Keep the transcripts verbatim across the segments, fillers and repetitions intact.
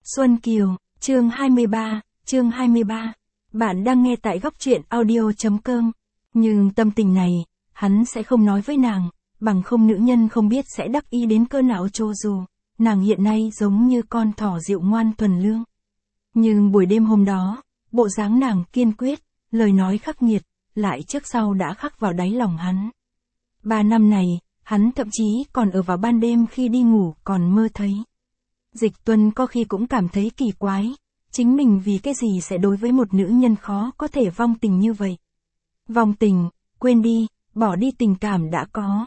Xuân Kiều, chương hai mươi ba, chương hai mươi ba. Bạn đang nghe tại góc truyện audio chấm com. Nhưng tâm tình này, hắn sẽ không nói với nàng, bằng không nữ nhân không biết sẽ đắc ý đến cỡ nào cho dù. Nàng hiện nay giống như con thỏ dịu ngoan thuần lương. Nhưng buổi đêm hôm đó, bộ dáng nàng kiên quyết, lời nói khắc nghiệt, lại trước sau đã khắc vào đáy lòng hắn. Ba năm này, hắn thậm chí còn ở vào ban đêm khi đi ngủ còn mơ thấy. Dịch Tuân có khi cũng cảm thấy kỳ quái, chính mình vì cái gì sẽ đối với một nữ nhân khó có thể vong tình như vậy. Vong tình, quên đi, bỏ đi tình cảm đã có.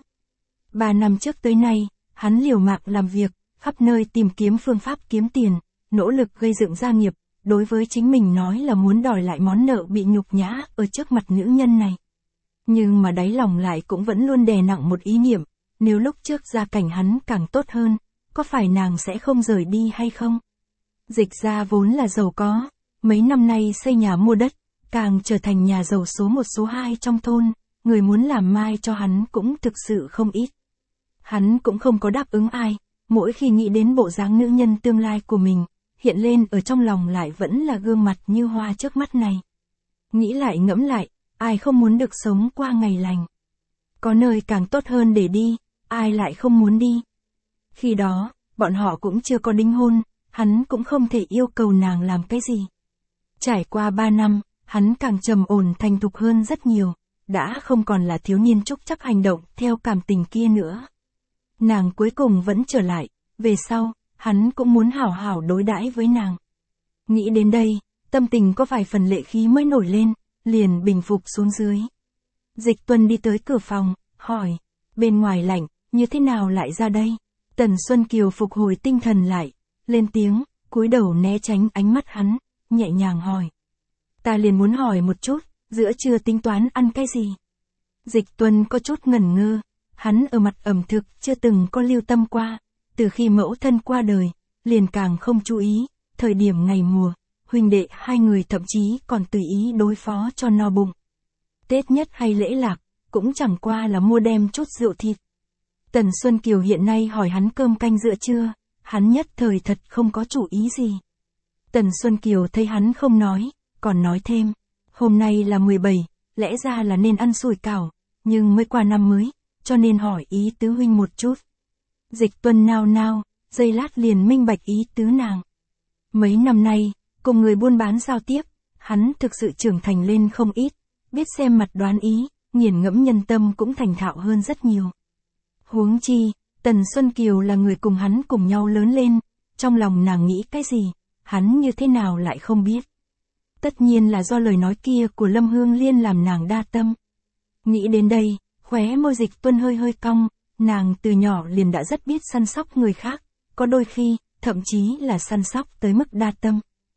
Ba năm trước tới nay, hắn liều mạng làm việc, khắp nơi tìm kiếm phương pháp kiếm tiền, nỗ lực gây dựng gia nghiệp, đối với chính mình nói là muốn đòi lại món nợ bị nhục nhã ở trước mặt nữ nhân này. Nhưng mà đáy lòng lại cũng vẫn luôn đè nặng một ý niệm, nếu lúc trước gia cảnh hắn càng tốt hơn, có phải nàng sẽ không rời đi hay không? Dịch gia vốn là giàu có, mấy năm nay xây nhà mua đất, càng trở thành nhà giàu số một số hai trong thôn, người muốn làm mai cho hắn cũng thực sự không ít. Hắn cũng không có đáp ứng ai, mỗi khi nghĩ đến bộ dáng nữ nhân tương lai của mình, hiện lên ở trong lòng lại vẫn là gương mặt như hoa trước mắt này. Nghĩ lại ngẫm lại, ai không muốn được sống qua ngày lành. Có nơi càng tốt hơn để đi, ai lại không muốn đi. Khi đó, bọn họ cũng chưa có đính hôn, hắn cũng không thể yêu cầu nàng làm cái gì. Trải qua ba năm, hắn càng trầm ổn thành thục hơn rất nhiều, đã không còn là thiếu niên trúc chắc hành động theo cảm tình kia nữa. Nàng cuối cùng vẫn trở lại, về sau, hắn cũng muốn hảo hảo đối đãi với nàng. Nghĩ đến đây, tâm tình có vài phần lệ khí mới nổi lên, liền bình phục xuống dưới. Dịch Tuân đi tới cửa phòng, hỏi, bên ngoài lạnh, như thế nào lại ra đây? Tần Xuân Kiều phục hồi tinh thần lại, lên tiếng, cúi đầu né tránh ánh mắt hắn, nhẹ nhàng hỏi. Ta liền muốn hỏi một chút, giữa trưa tính toán ăn cái gì? Dịch Tuân có chút ngẩn ngơ, hắn ở mặt ẩm thực chưa từng có lưu tâm qua, từ khi mẫu thân qua đời, liền càng không chú ý, thời điểm ngày mùa, huynh đệ hai người thậm chí còn tùy ý đối phó cho no bụng. Tết nhất hay lễ lạc, cũng chẳng qua là mua đem chút rượu thịt. Tần Xuân Kiều hiện nay hỏi hắn cơm canh giữa trưa, hắn nhất thời thật không có chủ ý gì. Tần Xuân Kiều thấy hắn không nói, còn nói thêm, hôm nay là mười bảy, lẽ ra là nên ăn sủi cảo, nhưng mới qua năm mới, cho nên hỏi ý tứ huynh một chút. Dịch Tuân nao nao, giây lát liền minh bạch ý tứ nàng. Mấy năm nay, cùng người buôn bán giao tiếp, hắn thực sự trưởng thành lên không ít, biết xem mặt đoán ý, nghiền ngẫm nhân tâm cũng thành thạo hơn rất nhiều. Huống chi, Tần Xuân Kiều là người cùng hắn cùng nhau lớn lên, trong lòng nàng nghĩ cái gì, hắn như thế nào lại không biết. Tất nhiên là do lời nói kia của Lâm Hương Liên làm nàng đa tâm. Nghĩ đến đây, khóe môi Dịch Tuân hơi hơi cong, nàng từ nhỏ liền đã rất biết săn sóc người khác, có đôi khi, thậm chí là săn sóc tới mức đa tâm.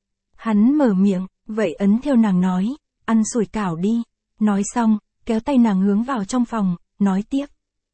Hắn mở miệng, vậy ấn theo nàng nói, ăn sủi cảo đi, nói xong, kéo tay nàng hướng vào trong phòng, nói tiếp.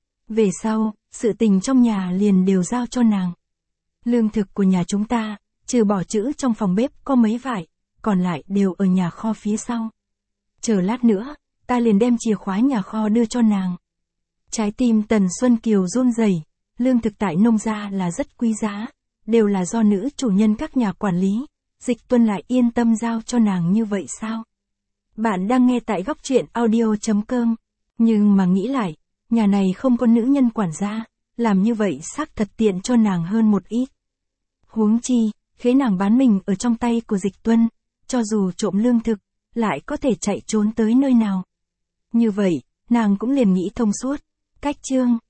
Về sau, sự tình trong nhà liền đều giao cho nàng. Lương thực của nhà chúng ta, trừ bỏ chữ trong phòng bếp có mấy vải, còn lại đều ở nhà kho phía sau. Chờ lát nữa, ta liền đem chìa khóa nhà kho đưa cho nàng. Trái tim Tần Xuân Kiều run rẩy, lương thực tại nông gia là rất quý giá, đều là do nữ chủ nhân các nhà quản lý, Dịch Tuân lại yên tâm giao cho nàng như vậy sao? Bạn đang nghe tại góc truyện audio chấm com, nhưng mà nghĩ lại, nhà này không có nữ nhân quản gia, làm như vậy xác thật tiện cho nàng hơn một ít. Huống chi, khế nàng bán mình ở trong tay của Dịch Tuân, cho dù trộm lương thực, lại có thể chạy trốn tới nơi nào. Như vậy, nàng cũng liền nghĩ thông suốt, cách chương.